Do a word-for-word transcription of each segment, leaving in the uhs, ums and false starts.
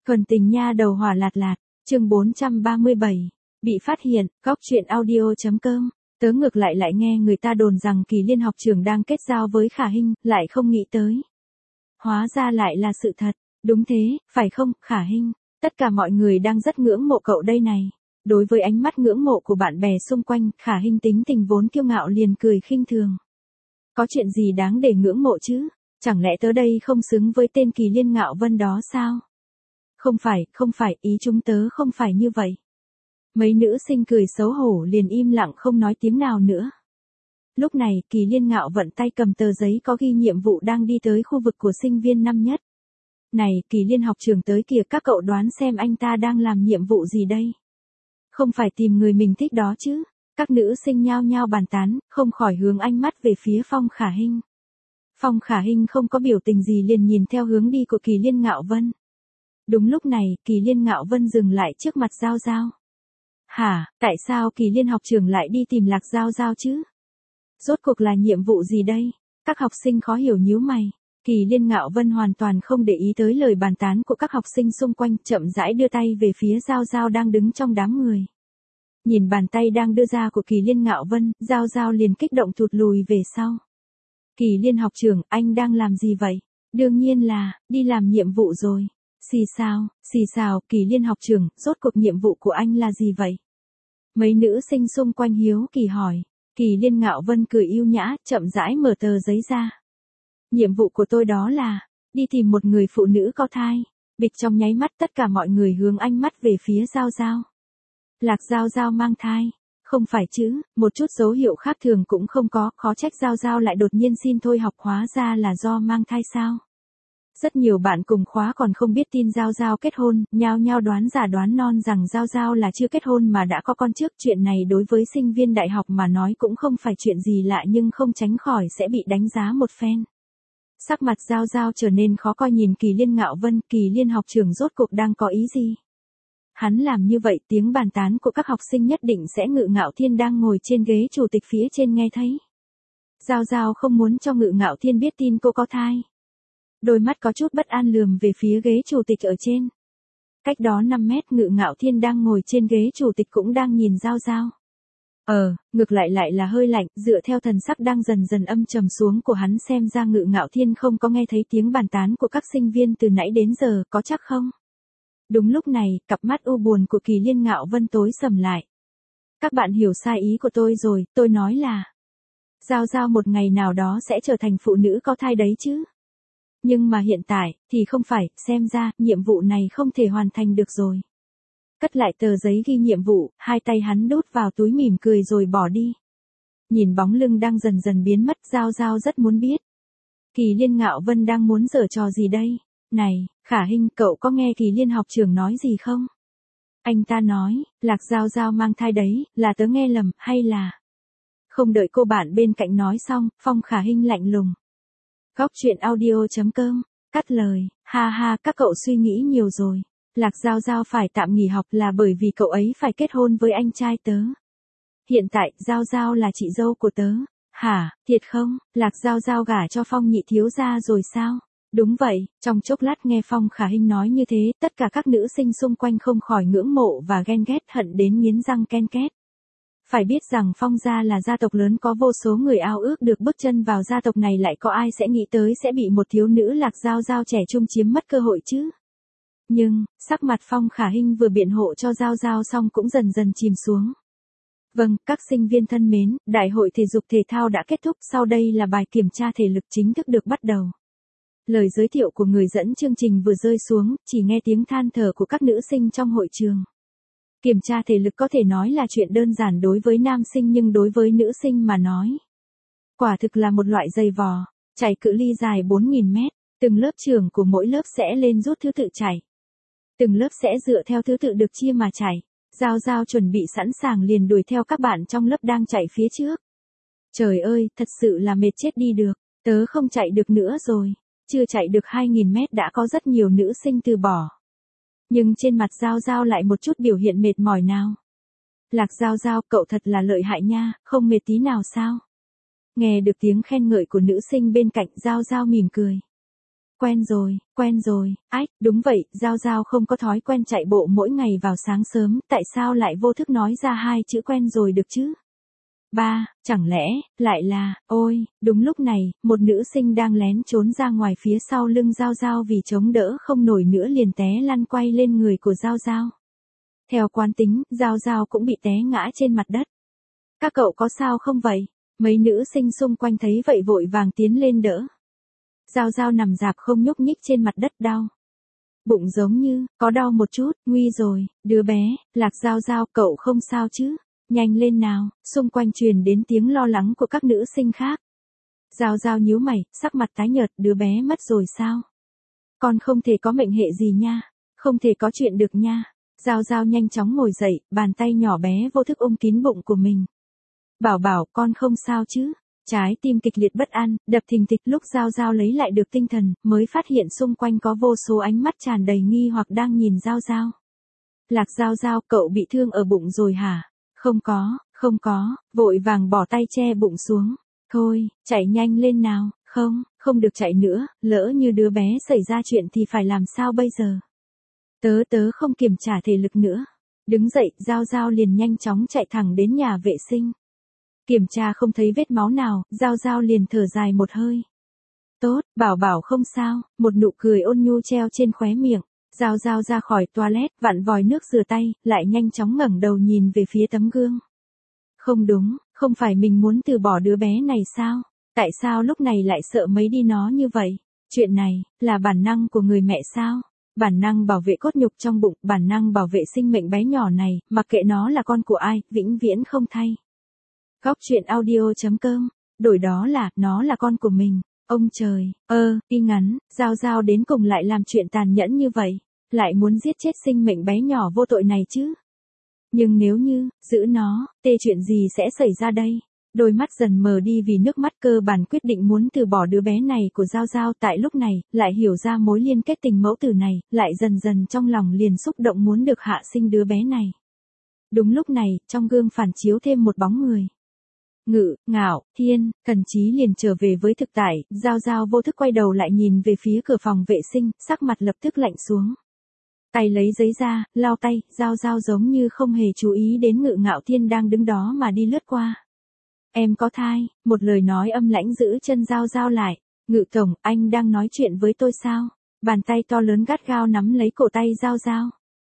Thuần tình nha đầu hỏa lạt lạt, chương bốn trăm ba mươi bảy, bị phát hiện, góc truyện audio.com. Tớ ngược lại lại nghe người ta đồn rằng Kỳ Liên học trưởng đang kết giao với Khả Hinh, lại không nghĩ tới. Hóa ra lại là sự thật, đúng thế, phải không, Khả Hinh? Tất cả mọi người đang rất ngưỡng mộ cậu đây này. Đối với ánh mắt ngưỡng mộ của bạn bè xung quanh, Khả Hinh tính tình vốn kiêu ngạo liền cười khinh thường. Có chuyện gì đáng để ngưỡng mộ chứ? Chẳng lẽ tớ đây không xứng với tên Kỳ Liên Ngạo Vân đó sao? Không phải, không phải, ý chúng tớ không phải như vậy. Mấy nữ sinh cười xấu hổ liền im lặng không nói tiếng nào nữa. Lúc này, Kỳ Liên Ngạo Vận tay cầm tờ giấy có ghi nhiệm vụ đang đi tới khu vực của sinh viên năm nhất. Này, Kỳ Liên học trưởng tới kìa, các cậu đoán xem anh ta đang làm nhiệm vụ gì đây? Không phải tìm người mình thích đó chứ? Các nữ sinh nhao nhao bàn tán, không khỏi hướng ánh mắt về phía Phong Khả Hinh. Phong Khả Hinh không có biểu tình gì liền nhìn theo hướng đi của Kỳ Liên Ngạo Vân. Đúng lúc này, Kỳ Liên Ngạo Vân dừng lại trước mặt Giao Giao. Hả, tại sao Kỳ Liên học trưởng lại đi tìm Lạc Giao Giao chứ? Rốt cuộc là nhiệm vụ gì đây? Các học sinh khó hiểu nhíu mày. Kỳ Liên Ngạo Vân hoàn toàn không để ý tới lời bàn tán của các học sinh xung quanh, chậm rãi đưa tay về phía Giao Giao đang đứng trong đám người. Nhìn bàn tay đang đưa ra của Kỳ Liên Ngạo Vân, Giao Giao liền kích động thụt lùi về sau. Kỳ Liên học trưởng, anh đang làm gì vậy? Đương nhiên là, đi làm nhiệm vụ rồi. Xì xào, xì xào, Kỳ Liên học trưởng, rốt cuộc nhiệm vụ của anh là gì vậy? Mấy nữ sinh xung quanh hiếu kỳ hỏi. Kỳ Liên Ngạo Vân cười yêu nhã, chậm rãi mở tờ giấy ra. Nhiệm vụ của tôi đó là, đi tìm một người phụ nữ có thai. Bịch trong nháy mắt tất cả mọi người hướng ánh mắt về phía Giao Giao. Lạc Giao Giao mang thai. Không phải chứ, một chút dấu hiệu khác thường cũng không có, khó trách Giao Giao lại đột nhiên xin thôi học, hóa ra là do mang thai sao. Rất nhiều bạn cùng khóa còn không biết tin Giao Giao kết hôn, nhao nhao đoán giả đoán non rằng Giao Giao là chưa kết hôn mà đã có con trước. Chuyện này đối với sinh viên đại học mà nói cũng không phải chuyện gì lạ, nhưng không tránh khỏi sẽ bị đánh giá một phen. Sắc mặt Giao Giao trở nên khó coi nhìn Kỳ Liên Ngạo Vân, Kỳ Liên học trưởng rốt cuộc đang có ý gì? Hắn làm như vậy tiếng bàn tán của các học sinh nhất định sẽ Ngự Ngạo Thiên đang ngồi trên ghế chủ tịch phía trên nghe thấy. Giao Giao không muốn cho Ngự Ngạo Thiên biết tin cô có thai. Đôi mắt có chút bất an lườm về phía ghế chủ tịch ở trên. Cách đó năm mét Ngự Ngạo Thiên đang ngồi trên ghế chủ tịch cũng đang nhìn Giao Giao. Ờ, ngược lại lại là hơi lạnh, dựa theo thần sắc đang dần dần âm trầm xuống của hắn xem ra Ngự Ngạo Thiên không có nghe thấy tiếng bàn tán của các sinh viên từ nãy đến giờ, có chắc không? Đúng lúc này, cặp mắt u buồn của Kỳ Liên Ngạo Vân tối sầm lại. Các bạn hiểu sai ý của tôi rồi, tôi nói là Giao Giao một ngày nào đó sẽ trở thành phụ nữ có thai đấy chứ. Nhưng mà hiện tại, thì không phải, xem ra, nhiệm vụ này không thể hoàn thành được rồi. Cất lại tờ giấy ghi nhiệm vụ, hai tay hắn đút vào túi mỉm cười rồi bỏ đi. Nhìn bóng lưng đang dần dần biến mất, Giao Giao rất muốn biết. Kỳ Liên Ngạo Vân đang muốn giở trò gì đây? Này, Khả Hinh, cậu có nghe Kỳ Liên học trưởng nói gì không? Anh ta nói, Lạc Giao Giao mang thai đấy, là tớ nghe lầm, hay là... Không đợi cô bạn bên cạnh nói xong, Phong Khả Hinh lạnh lùng. Góc truyện audio.com, cắt lời, ha ha, các cậu suy nghĩ nhiều rồi. Lạc Giao Giao phải tạm nghỉ học là bởi vì cậu ấy phải kết hôn với anh trai tớ. Hiện tại, Giao Giao là chị dâu của tớ. Hả, thiệt không? Lạc Giao Giao gả cho Phong nhị thiếu gia rồi sao? Đúng vậy, trong chốc lát nghe Phong Khả Hinh nói như thế, tất cả các nữ sinh xung quanh không khỏi ngưỡng mộ và ghen ghét hận đến nghiến răng ken két. Phải biết rằng Phong gia là gia tộc lớn có vô số người ao ước được bước chân vào gia tộc này, lại có ai sẽ nghĩ tới sẽ bị một thiếu nữ Lạc Giao Giao trẻ trung chiếm mất cơ hội chứ. Nhưng, sắc mặt Phong Khả Hinh vừa biện hộ cho Giao Giao xong cũng dần dần chìm xuống. Vâng, các sinh viên thân mến, đại hội thể dục thể thao đã kết thúc, sau đây là bài kiểm tra thể lực chính thức được bắt đầu. Lời giới thiệu của người dẫn chương trình vừa rơi xuống, chỉ nghe tiếng than thở của các nữ sinh trong hội trường. Kiểm tra thể lực có thể nói là chuyện đơn giản đối với nam sinh, nhưng đối với nữ sinh mà nói, quả thực là một loại dày vò. Chạy cự ly dài bốn nghìn mét, từng lớp trưởng của mỗi lớp sẽ lên rút thứ tự chạy. Từng lớp sẽ dựa theo thứ tự được chia mà chạy. Giao Giao chuẩn bị sẵn sàng liền đuổi theo các bạn trong lớp đang chạy phía trước. Trời ơi, thật sự là mệt chết đi được, tớ không chạy được nữa rồi. Chưa chạy được hai nghìn mét đã có rất nhiều nữ sinh từ bỏ. Nhưng trên mặt Giao Giao lại một chút biểu hiện mệt mỏi nào. Lạc Giao Giao, cậu thật là lợi hại nha, không mệt tí nào sao? Nghe được tiếng khen ngợi của nữ sinh bên cạnh, Giao Giao mỉm cười. Quen rồi, quen rồi, ách, đúng vậy, Giao Giao không có thói quen chạy bộ mỗi ngày vào sáng sớm, tại sao lại vô thức nói ra hai chữ quen rồi được chứ? Ba, chẳng lẽ, lại là, ôi, đúng lúc này, một nữ sinh đang lén trốn ra ngoài phía sau lưng Giao Giao vì chống đỡ không nổi nữa liền té lăn quay lên người của Giao Giao. Theo quán tính, Giao Giao cũng bị té ngã trên mặt đất. Các cậu có sao không vậy? Mấy nữ sinh xung quanh thấy vậy vội vàng tiến lên đỡ. Giao Giao nằm rạp không nhúc nhích trên mặt đất đau. Bụng giống như, có đau một chút, nguy rồi, đứa bé, Lạc Giao Giao cậu không sao chứ? Nhanh lên nào, xung quanh truyền đến tiếng lo lắng của các nữ sinh khác. Giao Giao nhíu mày, sắc mặt tái nhợt, đứa bé mất rồi sao? Con không thể có mệnh hệ gì nha, không thể có chuyện được nha. Giao Giao nhanh chóng ngồi dậy, bàn tay nhỏ bé vô thức ôm kín bụng của mình. Bảo bảo, con không sao chứ? Trái tim kịch liệt bất an, đập thình thịch. Lúc Giao Giao lấy lại được tinh thần, mới phát hiện xung quanh có vô số ánh mắt tràn đầy nghi hoặc đang nhìn Giao Giao. Lạc Giao Giao, cậu bị thương ở bụng rồi hả? Không có, không có, vội vàng bỏ tay che bụng xuống. Thôi, chạy nhanh lên nào, không, không được chạy nữa, lỡ như đứa bé xảy ra chuyện thì phải làm sao bây giờ? Tớ tớ không kiểm trả thể lực nữa. Đứng dậy, Giao Giao liền nhanh chóng chạy thẳng đến nhà vệ sinh. Kiểm tra không thấy vết máu nào, Giao Giao liền thở dài một hơi. Tốt, bảo bảo không sao, một nụ cười ôn nhu treo trên khóe miệng. Giao Giao ra khỏi toilet, vặn vòi nước rửa tay, lại nhanh chóng ngẩng đầu nhìn về phía tấm gương. Không đúng, không phải mình muốn từ bỏ đứa bé này sao? Tại sao lúc này lại sợ mấy đi nó như vậy? Chuyện này, là bản năng của người mẹ sao? Bản năng bảo vệ cốt nhục trong bụng, bản năng bảo vệ sinh mệnh bé nhỏ này, mặc kệ nó là con của ai, vĩnh viễn không thay. Góc truyện audio chấm com, đổi đó là, nó là con của mình. Ông trời, ơ, y ngắn, Giao Giao đến cùng lại làm chuyện tàn nhẫn như vậy, lại muốn giết chết sinh mệnh bé nhỏ vô tội này chứ. Nhưng nếu như, giữ nó, tê chuyện gì sẽ xảy ra đây? Đôi mắt dần mờ đi vì nước mắt, cơ bản quyết định muốn từ bỏ đứa bé này của Giao Giao. Tại lúc này, lại hiểu ra mối liên kết tình mẫu tử này, lại dần dần trong lòng liền xúc động muốn được hạ sinh đứa bé này. Đúng lúc này, trong gương phản chiếu thêm một bóng người. Ngự, Ngạo, Thiên, Cần Chí liền trở về với thực tại. Giao Giao vô thức quay đầu lại nhìn về phía cửa phòng vệ sinh, sắc mặt lập tức lạnh xuống. Tay lấy giấy ra, lau tay, Giao Giao giống như không hề chú ý đến Ngự Ngạo Thiên đang đứng đó mà đi lướt qua. Em có thai, một lời nói âm lãnh giữ chân Giao Giao lại. Ngự tổng, anh đang nói chuyện với tôi sao? Bàn tay to lớn gắt gao nắm lấy cổ tay Giao Giao.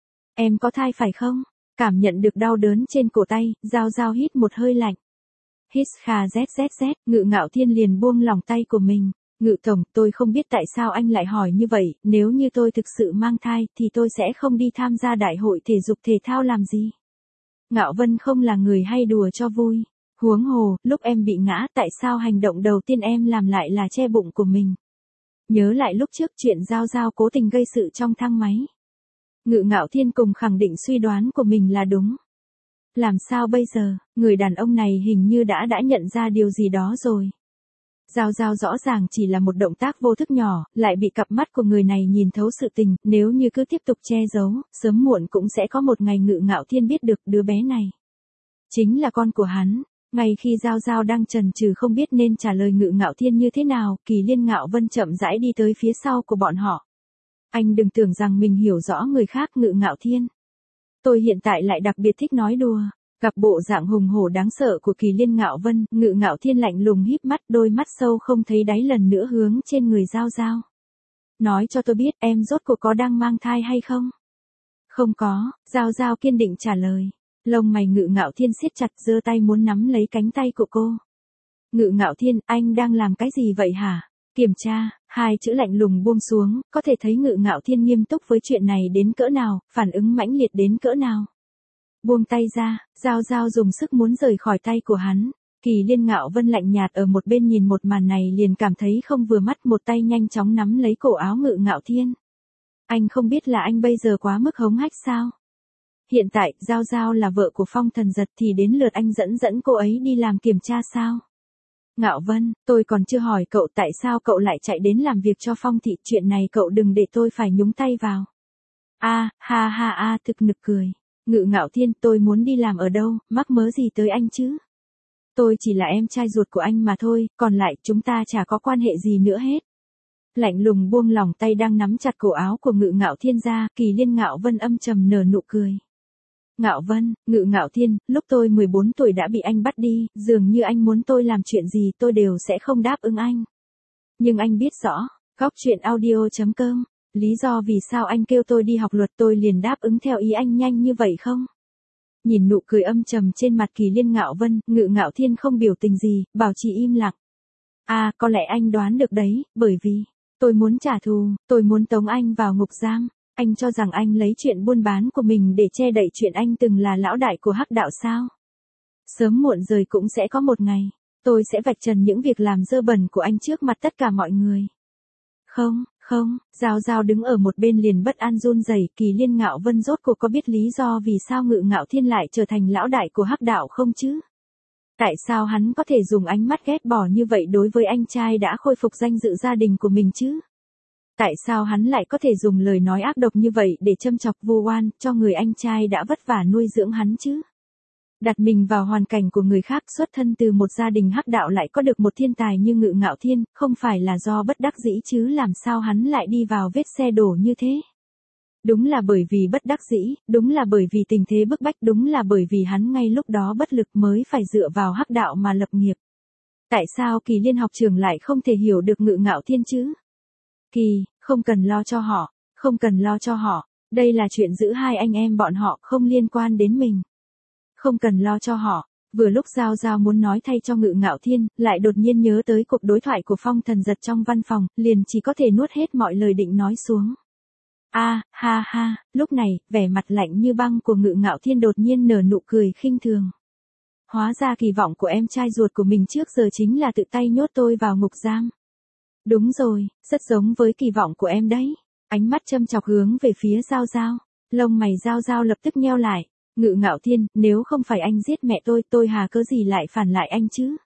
Em có thai phải không? Cảm nhận được đau đớn trên cổ tay, Giao Giao hít một hơi lạnh. Hít kha zzz, Ngự Ngạo Thiên liền buông lòng tay của mình. Ngự tổng, tôi không biết tại sao anh lại hỏi như vậy, nếu như tôi thực sự mang thai, thì tôi sẽ không đi tham gia đại hội thể dục thể thao làm gì. Ngạo Vân không là người hay đùa cho vui. Huống hồ, lúc em bị ngã, tại sao hành động đầu tiên em làm lại là che bụng của mình? Nhớ lại lúc trước chuyện Giao Giao cố tình gây sự trong thang máy. Ngự Ngạo Thiên cùng khẳng định suy đoán của mình là đúng. Làm sao bây giờ, người đàn ông này hình như đã đã nhận ra điều gì đó rồi. Giao Giao rõ ràng chỉ là một động tác vô thức nhỏ, lại bị cặp mắt của người này nhìn thấu sự tình, nếu như cứ tiếp tục che giấu, sớm muộn cũng sẽ có một ngày Ngự Ngạo Thiên biết được đứa bé này chính là con của hắn. Ngay khi Giao Giao đang chần chừ không biết nên trả lời Ngự Ngạo Thiên như thế nào, Kỳ Liên Ngạo Vân chậm rãi đi tới phía sau của bọn họ. Anh đừng tưởng rằng mình hiểu rõ người khác, Ngự Ngạo Thiên. Tôi hiện tại lại đặc biệt thích nói đùa. Gặp bộ dạng hùng hổ đáng sợ của Kỳ Liên Ngạo Vân, Ngự Ngạo Thiên lạnh lùng híp mắt, đôi mắt sâu không thấy đáy lần nữa hướng trên người Giao Giao. Nói cho tôi biết em rốt cuộc có đang mang thai hay không? Không có, Giao Giao kiên định trả lời. Lông mày Ngự Ngạo Thiên siết chặt, giơ tay muốn nắm lấy cánh tay của cô. Ngự Ngạo Thiên, anh đang làm cái gì vậy hả? Kiểm tra, hai chữ lạnh lùng buông xuống, có thể thấy Ngự Ngạo Thiên nghiêm túc với chuyện này đến cỡ nào, phản ứng mãnh liệt đến cỡ nào. Buông tay ra, Giao Giao dùng sức muốn rời khỏi tay của hắn. Kỳ Liên Ngạo Vân lạnh nhạt ở một bên nhìn một màn này liền cảm thấy không vừa mắt, một tay nhanh chóng nắm lấy cổ áo Ngự Ngạo Thiên. Anh không biết là anh bây giờ quá mức hống hách sao? Hiện tại, Giao Giao là vợ của Phong Thần Giật thì đến lượt anh dẫn dẫn cô ấy đi làm kiểm tra sao? Ngạo Vân, tôi còn chưa hỏi cậu tại sao cậu lại chạy đến làm việc cho Phong Thị, chuyện này cậu đừng để tôi phải nhúng tay vào. A, ha ha a, thực nực cười. Ngự Ngạo Thiên, tôi muốn đi làm ở đâu, mắc mớ gì tới anh chứ? Tôi chỉ là em trai ruột của anh mà thôi, còn lại chúng ta chả có quan hệ gì nữa hết. Lạnh lùng buông lỏng tay đang nắm chặt cổ áo của Ngự Ngạo Thiên ra, Kỳ Liên Ngạo Vân âm trầm nở nụ cười. Ngạo Vân, Ngự Ngạo Thiên, lúc tôi mười bốn tuổi đã bị anh bắt đi, dường như anh muốn tôi làm chuyện gì tôi đều sẽ không đáp ứng anh. Nhưng anh biết rõ, góc truyện audio chấm com, lý do vì sao anh kêu tôi đi học luật tôi liền đáp ứng theo ý anh nhanh như vậy không? Nhìn nụ cười âm trầm trên mặt Kỳ Liên Ngạo Vân, Ngự Ngạo Thiên không biểu tình gì, bảo trì im lặng. À, có lẽ anh đoán được đấy, bởi vì, tôi muốn trả thù, tôi muốn tống anh vào ngục giam. Anh cho rằng anh lấy chuyện buôn bán của mình để che đậy chuyện anh từng là lão đại của hắc đạo sao? Sớm muộn rồi cũng sẽ có một ngày, tôi sẽ vạch trần những việc làm dơ bẩn của anh trước mặt tất cả mọi người. Không, không, Giao Giao đứng ở một bên liền bất an run rẩy. Kỳ Liên Ngạo Vân rốt cuộc có biết lý do vì sao Ngự Ngạo Thiên lại trở thành lão đại của hắc đạo không chứ? Tại sao hắn có thể dùng ánh mắt ghét bỏ như vậy đối với anh trai đã khôi phục danh dự gia đình của mình chứ? Tại sao hắn lại có thể dùng lời nói ác độc như vậy để châm chọc vu oan cho người anh trai đã vất vả nuôi dưỡng hắn chứ? Đặt mình vào hoàn cảnh của người khác, xuất thân từ một gia đình hắc đạo lại có được một thiên tài như Ngự Ngạo Thiên, không phải là do bất đắc dĩ chứ làm sao hắn lại đi vào vết xe đổ như thế? Đúng là bởi vì bất đắc dĩ, đúng là bởi vì tình thế bức bách, đúng là bởi vì hắn ngay lúc đó bất lực mới phải dựa vào hắc đạo mà lập nghiệp. Tại sao Kỳ Liên học trưởng lại không thể hiểu được Ngự Ngạo Thiên chứ? Kỳ, không cần lo cho họ, không cần lo cho họ, đây là chuyện giữa hai anh em bọn họ, không liên quan đến mình. Không cần lo cho họ, vừa lúc Giao Giao muốn nói thay cho Ngự Ngạo Thiên, lại đột nhiên nhớ tới cuộc đối thoại của Phong Thần Giật trong văn phòng, liền chỉ có thể nuốt hết mọi lời định nói xuống. A, à, ha ha, lúc này, vẻ mặt lạnh như băng của Ngự Ngạo Thiên đột nhiên nở nụ cười khinh thường. Hóa ra kỳ vọng của em trai ruột của mình trước giờ chính là tự tay nhốt tôi vào ngục giam. Đúng rồi, rất giống với kỳ vọng của em đấy. Ánh mắt châm chọc hướng về phía Giao Giao. Lông mày Giao Giao lập tức nheo lại. Ngự Ngạo Thiên, nếu không phải anh giết mẹ tôi, tôi hà cớ gì lại phản lại anh chứ?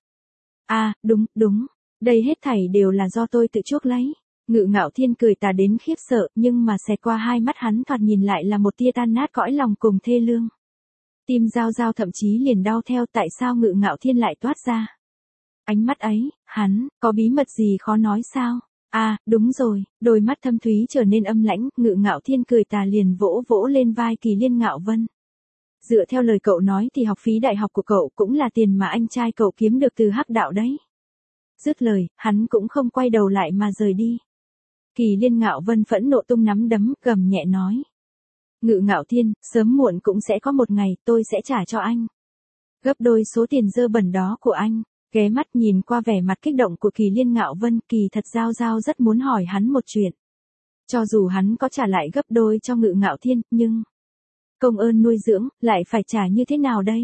À, đúng, đúng. Đây hết thảy đều là do tôi tự chuốc lấy. Ngự Ngạo Thiên cười tà đến khiếp sợ, nhưng mà xẹt qua hai mắt hắn thoạt nhìn lại là một tia tan nát cõi lòng cùng thê lương. Tim Giao Giao thậm chí liền đau theo, tại sao Ngự Ngạo Thiên lại toát ra? Ánh mắt ấy, hắn, có bí mật gì khó nói sao? À, đúng rồi, đôi mắt thâm thúy trở nên âm lãnh, Ngự Ngạo Thiên cười tà liền vỗ vỗ lên vai Kỳ Liên Ngạo Vân. Dựa theo lời cậu nói thì học phí đại học của cậu cũng là tiền mà anh trai cậu kiếm được từ hắc đạo đấy. Dứt lời, hắn cũng không quay đầu lại mà rời đi. Kỳ Liên Ngạo Vân phẫn nộ tung nắm đấm, gầm nhẹ nói. Ngự Ngạo Thiên, sớm muộn cũng sẽ có một ngày, tôi sẽ trả cho anh gấp đôi số tiền dơ bẩn đó của anh. Ghé mắt nhìn qua vẻ mặt kích động của Kỳ Liên Ngạo Vân, Kỳ thật Giao Giao rất muốn hỏi hắn một chuyện. Cho dù hắn có trả lại gấp đôi cho Ngự Ngạo Thiên, nhưng công ơn nuôi dưỡng, lại phải trả như thế nào đây?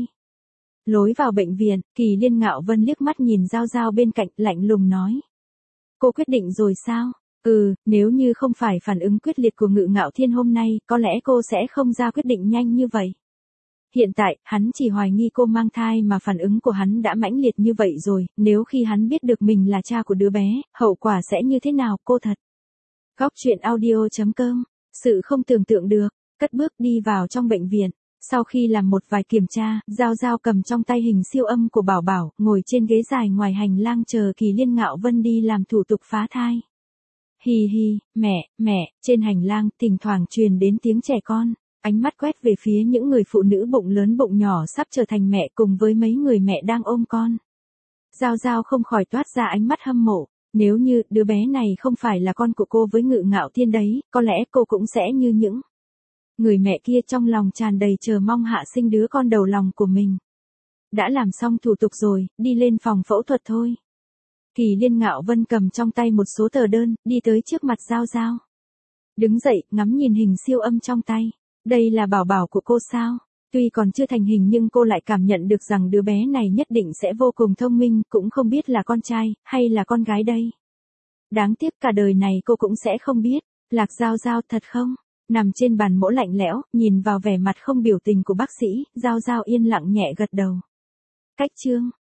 Lối vào bệnh viện, Kỳ Liên Ngạo Vân liếc mắt nhìn Giao Giao bên cạnh, lạnh lùng nói. Cô quyết định rồi sao? Ừ, nếu như không phải phản ứng quyết liệt của Ngự Ngạo Thiên hôm nay, có lẽ cô sẽ không ra quyết định nhanh như vậy. Hiện tại, hắn chỉ hoài nghi cô mang thai mà phản ứng của hắn đã mãnh liệt như vậy rồi, nếu khi hắn biết được mình là cha của đứa bé, hậu quả sẽ như thế nào cô thật? Góc truyện audio chấm com, sự không tưởng tượng được, cất bước đi vào trong bệnh viện. Sau khi làm một vài kiểm tra, Giao Giao cầm trong tay hình siêu âm của Bảo Bảo, ngồi trên ghế dài ngoài hành lang chờ Kỳ Liên Ngạo Vân đi làm thủ tục phá thai. Hi hi, mẹ, mẹ, trên hành lang, thỉnh thoảng truyền đến tiếng trẻ con. Ánh mắt quét về phía những người phụ nữ bụng lớn bụng nhỏ sắp trở thành mẹ cùng với mấy người mẹ đang ôm con. Giao Giao không khỏi toát ra ánh mắt hâm mộ. Nếu như đứa bé này không phải là con của cô với Ngự Ngạo Thiên đấy, có lẽ cô cũng sẽ như những người mẹ kia trong lòng tràn đầy chờ mong hạ sinh đứa con đầu lòng của mình. Đã làm xong thủ tục rồi, đi lên phòng phẫu thuật thôi. Kỳ Liên Ngạo Vân cầm trong tay một số tờ đơn, đi tới trước mặt Giao Giao. Đứng dậy, ngắm nhìn hình siêu âm trong tay. Đây là Bảo Bảo của cô sao? Tuy còn chưa thành hình nhưng cô lại cảm nhận được rằng đứa bé này nhất định sẽ vô cùng thông minh, cũng không biết là con trai, hay là con gái đây. Đáng tiếc cả đời này cô cũng sẽ không biết. Lạc Giao Giao thật không? Nằm trên bàn mổ lạnh lẽo, nhìn vào vẻ mặt không biểu tình của bác sĩ, Giao Giao yên lặng nhẹ gật đầu. Cách chương